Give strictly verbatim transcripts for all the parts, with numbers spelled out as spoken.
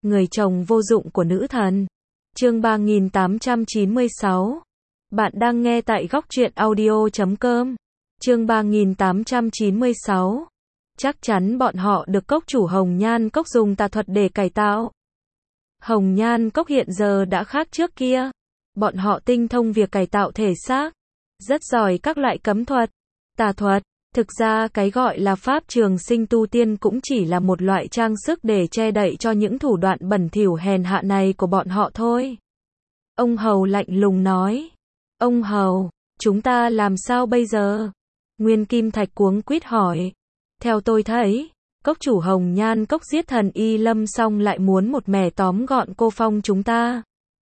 người chồng vô dụng của nữ thần. Chương ba nghìn tám trăm chín mươi sáu. Bạn đang nghe tại góc truyện audio chấm com. Chương ba nghìn tám trăm chín mươi sáu. Chắc chắn bọn họ được cốc chủ Hồng Nhan Cốc dùng tà thuật để cải tạo. Hồng Nhan Cốc hiện giờ đã khác trước kia. Bọn họ tinh thông việc cải tạo thể xác, rất giỏi các loại cấm thuật, tà thuật. Thực ra cái gọi là pháp trường sinh tu tiên cũng chỉ là một loại trang sức để che đậy cho những thủ đoạn bẩn thỉu hèn hạ này của bọn họ thôi. Ông Hầu lạnh lùng nói. Ông Hầu, chúng ta làm sao bây giờ? Nguyên Kim Thạch cuống quýt hỏi. Theo tôi thấy, cốc chủ Hồng Nhan Cốc giết thần Y Lâm xong lại muốn một mẻ tóm gọn cô Phong chúng ta.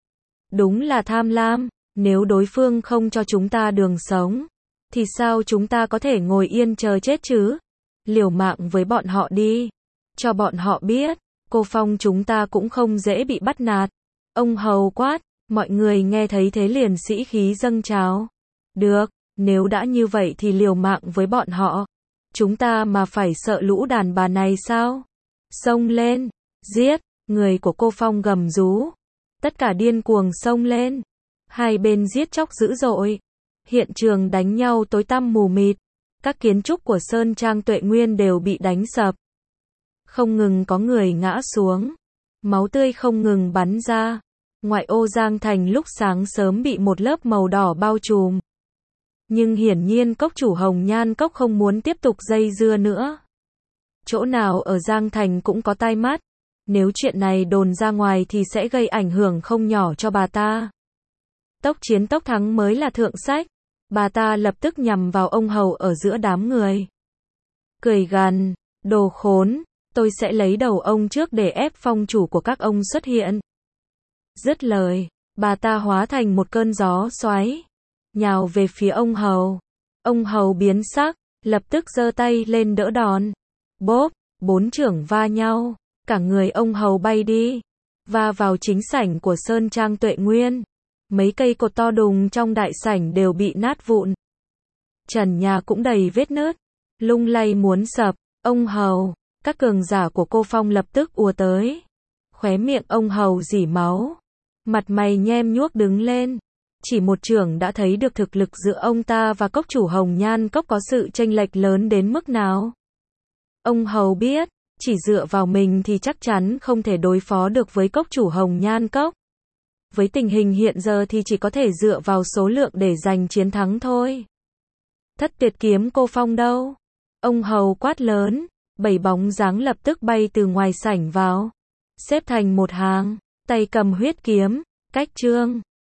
Đúng là tham lam, nếu đối phương không cho chúng ta đường sống, thì sao chúng ta có thể ngồi yên chờ chết chứ? Liều mạng với bọn họ đi, cho bọn họ biết, cô Phong chúng ta cũng không dễ bị bắt nạt. Ông Hầu quát, mọi người nghe thấy thế liền sĩ khí dâng trào. Được, nếu đã như vậy thì liều mạng với bọn họ. Chúng ta mà phải sợ lũ đàn bà này sao? Xông lên, giết, người của cô Phong gầm rú. Tất cả điên cuồng xông lên. Hai bên giết chóc dữ dội. Hiện trường đánh nhau tối tăm mù mịt. Các kiến trúc của Sơn Trang Tuệ Nguyên đều bị đánh sập. Không ngừng có người ngã xuống. Máu tươi không ngừng bắn ra. Ngoại ô Giang Thành lúc sáng sớm bị một lớp màu đỏ bao trùm. Nhưng hiển nhiên cốc chủ Hồng Nhan Cốc không muốn tiếp tục dây dưa nữa. Chỗ nào ở Giang Thành cũng có tai mắt. Nếu chuyện này đồn ra ngoài thì sẽ gây ảnh hưởng không nhỏ cho bà ta. Tốc chiến tốc thắng mới là thượng sách. Bà ta lập tức nhằm vào ông Hầu ở giữa đám người. Cười gằn, đồ khốn, tôi sẽ lấy đầu ông trước để ép phong chủ của các ông xuất hiện. Dứt lời, bà ta hóa thành một cơn gió xoáy, nhào về phía ông Hầu. Ông Hầu biến sắc, lập tức giơ tay lên đỡ đòn. Bốp, bốn chưởng va nhau, cả người ông Hầu bay đi, va vào chính sảnh của Sơn Trang Tuệ Nguyên. Mấy cây cột to đùng trong đại sảnh đều bị nát vụn. Trần nhà cũng đầy vết nứt, lung lay muốn sập. Ông Hầu, các cường giả của cô Phong lập tức ùa tới. Khóe miệng ông Hầu rỉ máu, mặt mày nhem nhuốc đứng lên. Chỉ một chưởng đã thấy được thực lực giữa ông ta và cốc chủ Hồng Nhan Cốc có sự chênh lệch lớn đến mức nào. Ông Hầu biết, chỉ dựa vào mình thì chắc chắn không thể đối phó được với cốc chủ Hồng Nhan Cốc. Với tình hình hiện giờ thì chỉ có thể dựa vào số lượng để giành chiến thắng thôi. Thất tuyệt kiếm cô Phong đâu? Ông Hầu quát lớn, bảy bóng dáng lập tức bay từ ngoài sảnh vào. Xếp thành một hàng, tay cầm huyết kiếm, cách trương.